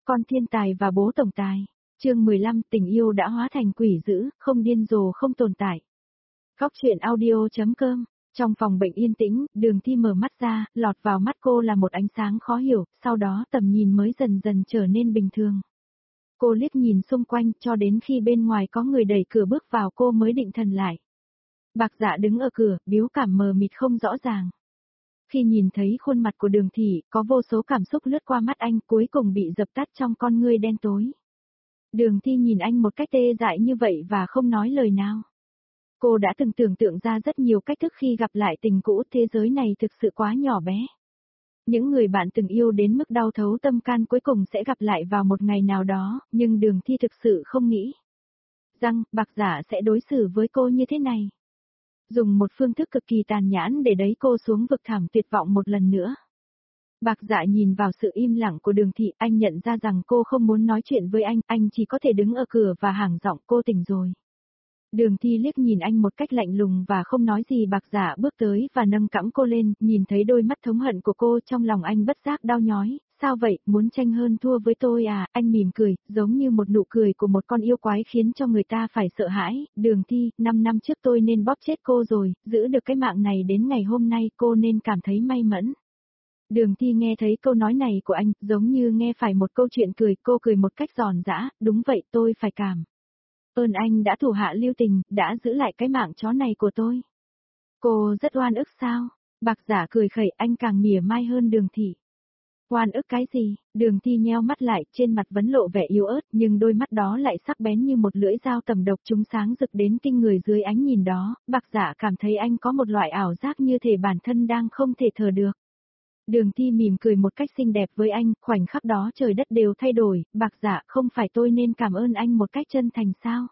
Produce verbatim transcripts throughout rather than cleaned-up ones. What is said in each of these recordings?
Con thiên tài và bố tổng tài. Chương mười lăm, tình yêu đã hóa thành quỷ dữ, không điên rồ không tồn tại. Góc truyện audio chấm com. Trong phòng bệnh yên tĩnh, Đường Thi mở mắt ra, lọt vào mắt cô là một ánh sáng khó hiểu, sau đó tầm nhìn mới dần dần trở nên bình thường. Cô liếc nhìn xung quanh cho đến khi bên ngoài có người đẩy cửa bước vào cô mới định thần lại. Bạc Dạ đứng ở cửa, biểu cảm mờ mịt không rõ ràng. Khi nhìn thấy khuôn mặt của Đường Thị, có vô số cảm xúc lướt qua mắt anh, cuối cùng bị dập tắt trong con ngươi đen tối. Đường Thi nhìn anh một cách tê dại như vậy và không nói lời nào. Cô đã từng tưởng tượng ra rất nhiều cách thức khi gặp lại tình cũ, thế giới này thực sự quá nhỏ bé. Những người bạn từng yêu đến mức đau thấu tâm can cuối cùng sẽ gặp lại vào một ngày nào đó, nhưng Đường Thi thực sự không nghĩ rằng Bạc Dạ sẽ đối xử với cô như thế này. Dùng một phương thức cực kỳ tàn nhẫn để đẩy cô xuống vực thẳm tuyệt vọng một lần nữa. Bạc Dạ nhìn vào sự im lặng của Đường Thị, anh nhận ra rằng cô không muốn nói chuyện với anh, anh chỉ có thể đứng ở cửa và hẳng giọng cô tỉnh rồi. Đường Thi liếc nhìn anh một cách lạnh lùng và không nói gì. Bạc Dạ bước tới và nâng cõng cô lên, nhìn thấy đôi mắt thống hận của cô trong lòng anh bất giác đau nhói. Sao vậy, muốn tranh hơn thua với tôi à? Anh mỉm cười, giống như một nụ cười của một con yêu quái khiến cho người ta phải sợ hãi. Đường Thi, năm năm trước tôi nên bóp chết cô rồi, giữ được cái mạng này đến ngày hôm nay cô nên cảm thấy may mắn. Đường Thi nghe thấy câu nói này của anh, giống như nghe phải một câu chuyện cười, cô cười một cách giòn giã, đúng vậy tôi phải cảm ơn anh đã thủ hạ lưu tình, đã giữ lại cái mạng chó này của tôi. Cô rất oan ức sao? Bạc Dạ cười khẩy, anh càng mỉa mai hơn Đường Thị. Oan ức cái gì? Đường Thi nheo mắt lại, trên mặt vẫn lộ vẻ yếu ớt, nhưng đôi mắt đó lại sắc bén như một lưỡi dao tầm độc, chúng sáng rực đến kinh người dưới ánh nhìn đó. Bạc Dạ cảm thấy anh có một loại ảo giác như thể bản thân đang không thể thở được. Đường Thi mỉm cười một cách xinh đẹp với anh, khoảnh khắc đó trời đất đều thay đổi. Bạc Dạ, không phải tôi nên cảm ơn anh một cách chân thành sao?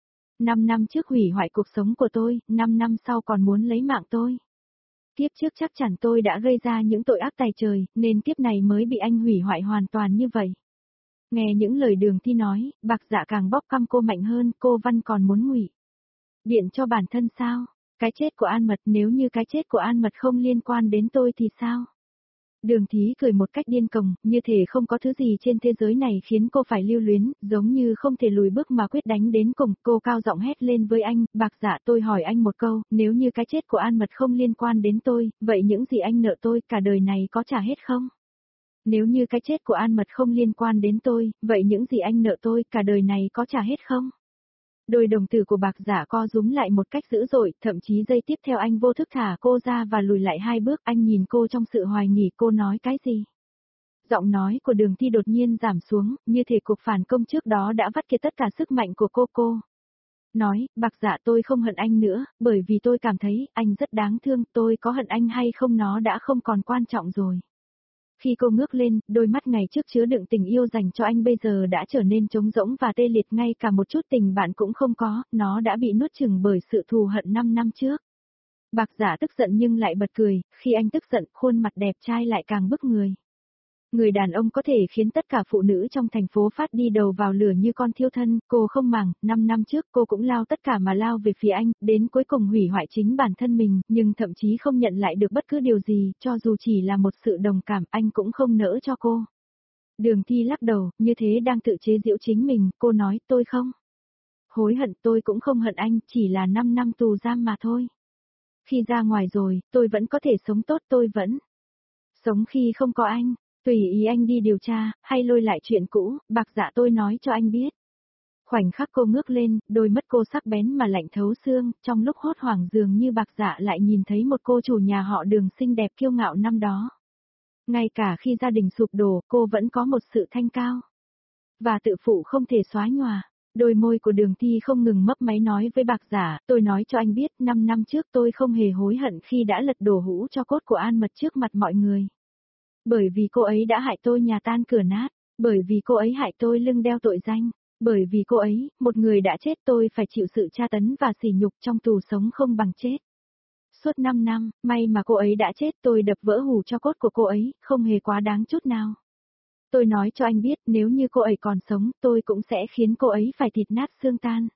Năm năm trước hủy hoại cuộc sống của tôi, năm năm sau còn muốn lấy mạng tôi. Kiếp trước chắc chắn tôi đã gây ra những tội ác tày trời, nên kiếp này mới bị anh hủy hoại hoàn toàn như vậy. Nghe những lời Đường Thi nói, Bạc Dạ càng bóp căm cô mạnh hơn, cô Văn còn muốn ngụy biện cho bản thân sao? Cái chết của An Mật, nếu như cái chết của An Mật không liên quan đến tôi thì sao? Đường Thí cười một cách điên cuồng, như thể không có thứ gì trên thế giới này khiến cô phải lưu luyến, giống như không thể lùi bước mà quyết đánh đến cùng. Cô cao giọng hét lên với anh, Bạc Dạ, tôi hỏi anh một câu, nếu như cái chết của An Mật không liên quan đến tôi, vậy những gì anh nợ tôi cả đời này có trả hết không? Nếu như cái chết của An Mật không liên quan đến tôi, vậy những gì anh nợ tôi cả đời này có trả hết không? Đôi đồng tử của Bạc Dạ co rúm lại một cách dữ dội, thậm chí giây tiếp theo anh vô thức thả cô ra và lùi lại hai bước. Anh nhìn cô trong sự hoài nghi, cô nói cái gì? Giọng nói của Đường Thi đột nhiên giảm xuống, như thể cuộc phản công trước đó đã vắt kiệt tất cả sức mạnh của cô. Cô nói, Bạc Dạ, tôi không hận anh nữa, bởi vì tôi cảm thấy anh rất đáng thương, tôi có hận anh hay không nó đã không còn quan trọng rồi. Khi cô ngước lên, đôi mắt ngày trước chứa đựng tình yêu dành cho anh bây giờ đã trở nên trống rỗng và tê liệt, ngay cả một chút tình bạn cũng không có, nó đã bị nuốt chửng bởi sự thù hận năm năm trước. Bạc Dạ tức giận nhưng lại bật cười, khi anh tức giận, khuôn mặt đẹp trai lại càng bức người. Người đàn ông có thể khiến tất cả phụ nữ trong thành phố phát đi đầu vào lửa như con thiêu thân, cô không màng, năm năm trước cô cũng lao tất cả mà lao về phía anh, đến cuối cùng hủy hoại chính bản thân mình, nhưng thậm chí không nhận lại được bất cứ điều gì, cho dù chỉ là một sự đồng cảm, anh cũng không nỡ cho cô. Đường Thi lắc đầu, như thế đang tự chế giễu chính mình, cô nói, tôi không hối hận, tôi cũng không hận anh, chỉ là năm năm tù giam mà thôi. Khi ra ngoài rồi, tôi vẫn có thể sống tốt, tôi vẫn sống khi không có anh. Tùy ý anh đi điều tra, hay lôi lại chuyện cũ, Bạc Dạ, tôi nói cho anh biết. Khoảnh khắc cô ngước lên, đôi mắt cô sắc bén mà lạnh thấu xương, trong lúc hốt hoảng dường như Bạc Dạ lại nhìn thấy một cô chủ nhà họ Đường xinh đẹp kiêu ngạo năm đó. Ngay cả khi gia đình sụp đổ, cô vẫn có một sự thanh cao và tự phụ không thể xóa nhòa. Đôi môi của Đường Thi không ngừng mấp máy nói với Bạc Dạ, tôi nói cho anh biết, năm năm trước tôi không hề hối hận khi đã lật đổ hũ cho cốt của An Mật trước mặt mọi người. Bởi vì cô ấy đã hại tôi nhà tan cửa nát, bởi vì cô ấy hại tôi lưng đeo tội danh, bởi vì cô ấy, một người đã chết, tôi phải chịu sự tra tấn và sỉ nhục trong tù sống không bằng chết. Suốt năm năm, may mà cô ấy đã chết, tôi đập vỡ hũ cho cốt của cô ấy, không hề quá đáng chút nào. Tôi nói cho anh biết, nếu như cô ấy còn sống, tôi cũng sẽ khiến cô ấy phải thịt nát xương tan.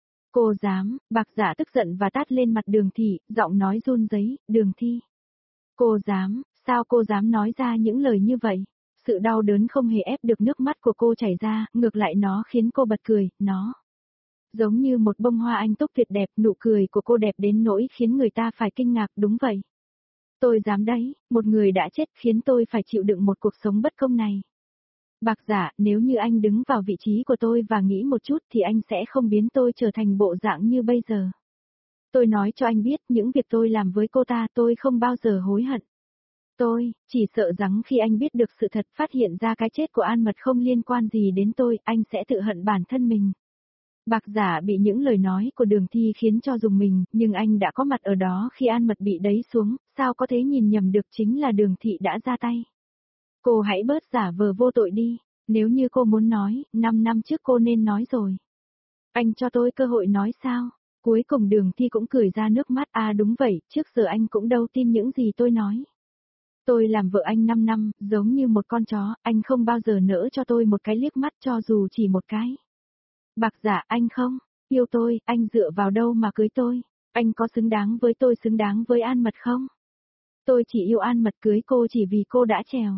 Cô dám? Bạc Dạ tức giận và tát lên mặt Đường Thị, giọng nói run rẩy, Đường Thi. Cô dám? Sao cô dám nói ra những lời như vậy? Sự đau đớn không hề ép được nước mắt của cô chảy ra, ngược lại nó khiến cô bật cười, nó giống như một bông hoa anh túc tuyệt đẹp, nụ cười của cô đẹp đến nỗi khiến người ta phải kinh ngạc, đúng vậy. Tôi dám đấy, một người đã chết khiến tôi phải chịu đựng một cuộc sống bất công này. Bạc Giả, nếu như anh đứng vào vị trí của tôi và nghĩ một chút thì anh sẽ không biến tôi trở thành bộ dạng như bây giờ. Tôi nói cho anh biết những việc tôi làm với cô ta tôi không bao giờ hối hận. Tôi, chỉ sợ rằng khi anh biết được sự thật phát hiện ra cái chết của An Mật không liên quan gì đến tôi, anh sẽ tự hận bản thân mình. Bạc Giả bị những lời nói của Đường Thi khiến cho rùng mình, nhưng anh đã có mặt ở đó khi An Mật bị đẩy xuống, sao có thể nhìn nhầm được chính là Đường Thị đã ra tay. Cô hãy bớt giả vờ vô tội đi, nếu như cô muốn nói, năm năm trước cô nên nói rồi. Anh cho tôi cơ hội nói sao? Cuối cùng Đường Thi cũng cười ra nước mắt, à đúng vậy, trước giờ anh cũng đâu tin những gì tôi nói. Tôi làm vợ anh năm năm, giống như một con chó, anh không bao giờ nỡ cho tôi một cái liếc mắt cho dù chỉ một cái. Bạc Giả, anh không yêu tôi, anh dựa vào đâu mà cưới tôi? Anh có xứng đáng với tôi, xứng đáng với An Mật không? Tôi chỉ yêu An Mật, cưới cô chỉ vì cô đã trèo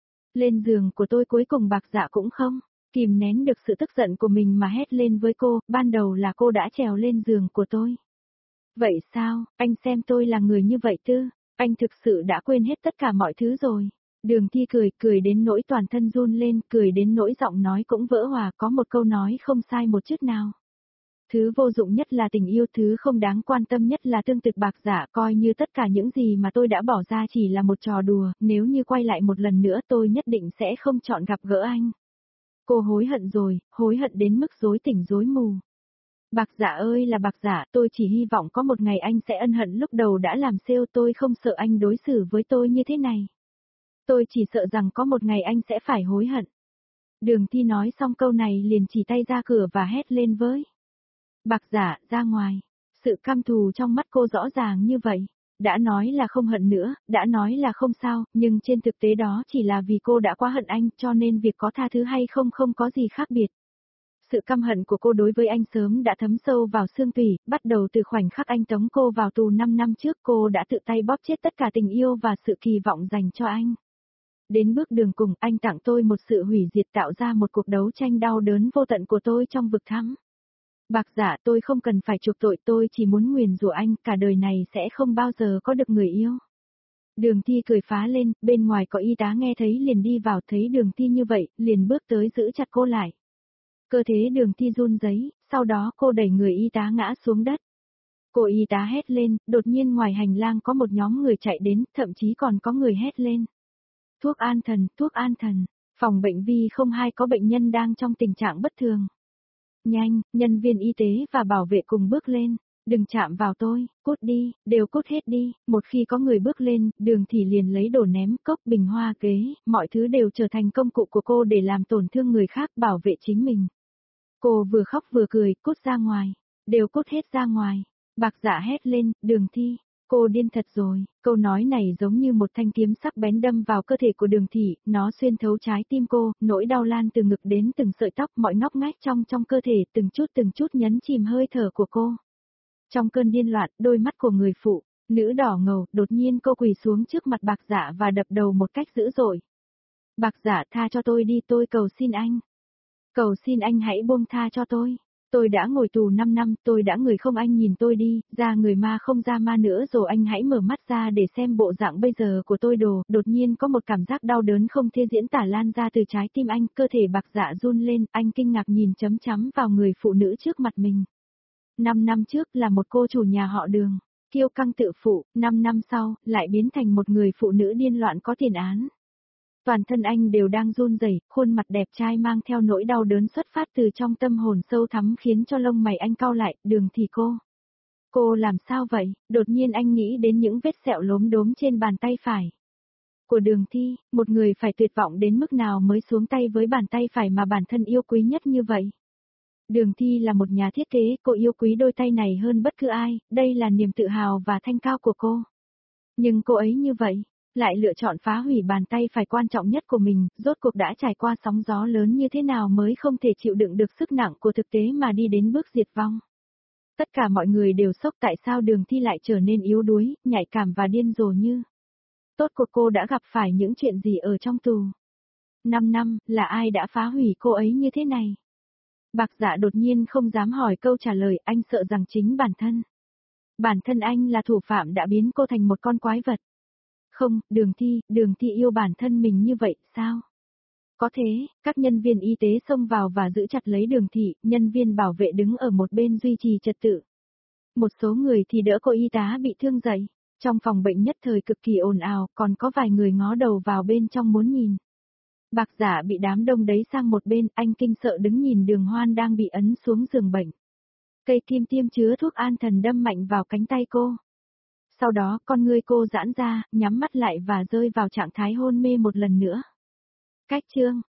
lên giường của tôi. Cuối cùng Bạc Giả cũng không kìm nén được sự tức giận của mình mà hét lên với cô, ban đầu là cô đã trèo lên giường của tôi. Vậy sao, anh xem tôi là người như vậy tư? Anh thực sự đã quên hết tất cả mọi thứ rồi. Đường Thi cười, cười đến nỗi toàn thân run lên, cười đến nỗi giọng nói cũng vỡ hòa, có một câu nói không sai một chút nào. Thứ vô dụng nhất là tình yêu, thứ không đáng quan tâm nhất là tương tự. Bạc Giả, coi như tất cả những gì mà tôi đã bỏ ra chỉ là một trò đùa, nếu như quay lại một lần nữa tôi nhất định sẽ không chọn gặp gỡ anh. Cô hối hận rồi, hối hận đến mức rối tỉnh rối mù. Bạc Giả ơi là Bạc Giả, tôi chỉ hy vọng có một ngày anh sẽ ân hận lúc đầu đã làm sale, tôi không sợ anh đối xử với tôi như thế này. Tôi chỉ sợ rằng có một ngày anh sẽ phải hối hận. Đường Thi nói xong câu này liền chỉ tay ra cửa và hét lên với Bạc Giả, ra ngoài. Sự căm thù trong mắt cô rõ ràng như vậy. Đã nói là không hận nữa, đã nói là không sao, nhưng trên thực tế đó chỉ là vì cô đã quá hận anh, cho nên việc có tha thứ hay không không có gì khác biệt. Sự căm hận của cô đối với anh sớm đã thấm sâu vào xương tủy, bắt đầu từ khoảnh khắc anh tống cô vào tù năm năm trước, cô đã tự tay bóp chết tất cả tình yêu và sự kỳ vọng dành cho anh. Đến bước đường cùng, anh tặng tôi một sự hủy diệt, tạo ra một cuộc đấu tranh đau đớn vô tận của tôi trong vực thẳm. Bạc Giả, tôi không cần phải chuộc tội, tôi chỉ muốn nguyền rủa anh, cả đời này sẽ không bao giờ có được người yêu. Đường Thi cười phá lên, bên ngoài có y tá nghe thấy liền đi vào, thấy Đường Thi như vậy, liền bước tới giữ chặt cô lại. Cơ thể Đường Thi run rẩy, sau đó cô đẩy người y tá ngã xuống đất. Cô y tá hét lên, đột nhiên ngoài hành lang có một nhóm người chạy đến, thậm chí còn có người hét lên. Thuốc an thần, thuốc an thần, phòng bệnh vi không hai có bệnh nhân đang trong tình trạng bất thường. Nhanh, nhân viên y tế và bảo vệ cùng bước lên, đừng chạm vào tôi, cút đi, đều cút hết đi. Một khi có người bước lên, Đường Thị liền lấy đồ ném, cốc, bình hoa, ghế, mọi thứ đều trở thành công cụ của cô để làm tổn thương người khác, bảo vệ chính mình. Cô vừa khóc vừa cười, cút ra ngoài, đều cút hết ra ngoài. Bạc Giả hét lên, Đường Thi, cô điên thật rồi. Câu nói này giống như một thanh kiếm sắc bén đâm vào cơ thể của Đường Thị, nó xuyên thấu trái tim cô, nỗi đau lan từ ngực đến từng sợi tóc, mọi ngóc ngách trong trong cơ thể, từng chút từng chút nhấn chìm hơi thở của cô. Trong cơn điên loạn, đôi mắt của người phụ nữ đỏ ngầu, đột nhiên cô quỳ xuống trước mặt Bạc Giả và đập đầu một cách dữ dội. Bạc Giả, tha cho tôi đi, tôi cầu xin anh. Cầu xin anh hãy buông tha cho tôi. Tôi đã ngồi tù năm năm, tôi đã người không, anh nhìn tôi đi, ra người ma không ra ma nữa rồi, anh hãy mở mắt ra để xem bộ dạng bây giờ của tôi. Đồ, đột nhiên có một cảm giác đau đớn không thể diễn tả lan ra từ trái tim anh, cơ thể Bạc Giả run lên, anh kinh ngạc nhìn chấm chấm vào người phụ nữ trước mặt mình. Năm năm trước là một cô chủ nhà họ Đường, kiêu căng tự phụ, năm năm sau, lại biến thành một người phụ nữ điên loạn có tiền án. Toàn thân anh đều đang run rẩy, khuôn mặt đẹp trai mang theo nỗi đau đớn xuất phát từ trong tâm hồn sâu thẳm khiến cho lông mày anh cau lại. Đường Thì cô. Cô làm sao vậy? Đột nhiên anh nghĩ đến những vết sẹo lốm đốm trên bàn tay phải của Đường Thi, một người phải tuyệt vọng đến mức nào mới xuống tay với bàn tay phải mà bản thân yêu quý nhất như vậy. Đường Thi là một nhà thiết kế, cô yêu quý đôi tay này hơn bất cứ ai, đây là niềm tự hào và thanh cao của cô. Nhưng cô ấy như vậy, lại lựa chọn phá hủy bàn tay phải quan trọng nhất của mình, rốt cuộc đã trải qua sóng gió lớn như thế nào mới không thể chịu đựng được sức nặng của thực tế mà đi đến bước diệt vong. Tất cả mọi người đều sốc tại sao Đường Thi lại trở nên yếu đuối, nhạy cảm và điên rồ như. Tốt của cô đã gặp phải những chuyện gì ở trong tù. Năm năm, là ai đã phá hủy cô ấy như thế này? Bạc Dạ đột nhiên không dám hỏi câu trả lời, anh sợ rằng chính bản thân. Bản thân anh là thủ phạm đã biến cô thành một con quái vật. Không, Đường Thi, Đường Thi yêu bản thân mình như vậy, sao? Có thế, các nhân viên y tế xông vào và giữ chặt lấy Đường Thị, nhân viên bảo vệ đứng ở một bên duy trì trật tự. Một số người thì đỡ cô y tá bị thương dậy. Trong phòng bệnh nhất thời cực kỳ ồn ào, còn có vài người ngó đầu vào bên trong muốn nhìn. Bạc Dạ bị đám đông đấy sang một bên, anh kinh sợ đứng nhìn Đường Hoan đang bị ấn xuống giường bệnh. Cây kim tiêm chứa thuốc an thần đâm mạnh vào cánh tay cô. Sau đó con ngươi cô giãn ra, nhắm mắt lại và rơi vào trạng thái hôn mê một lần nữa. Cách chương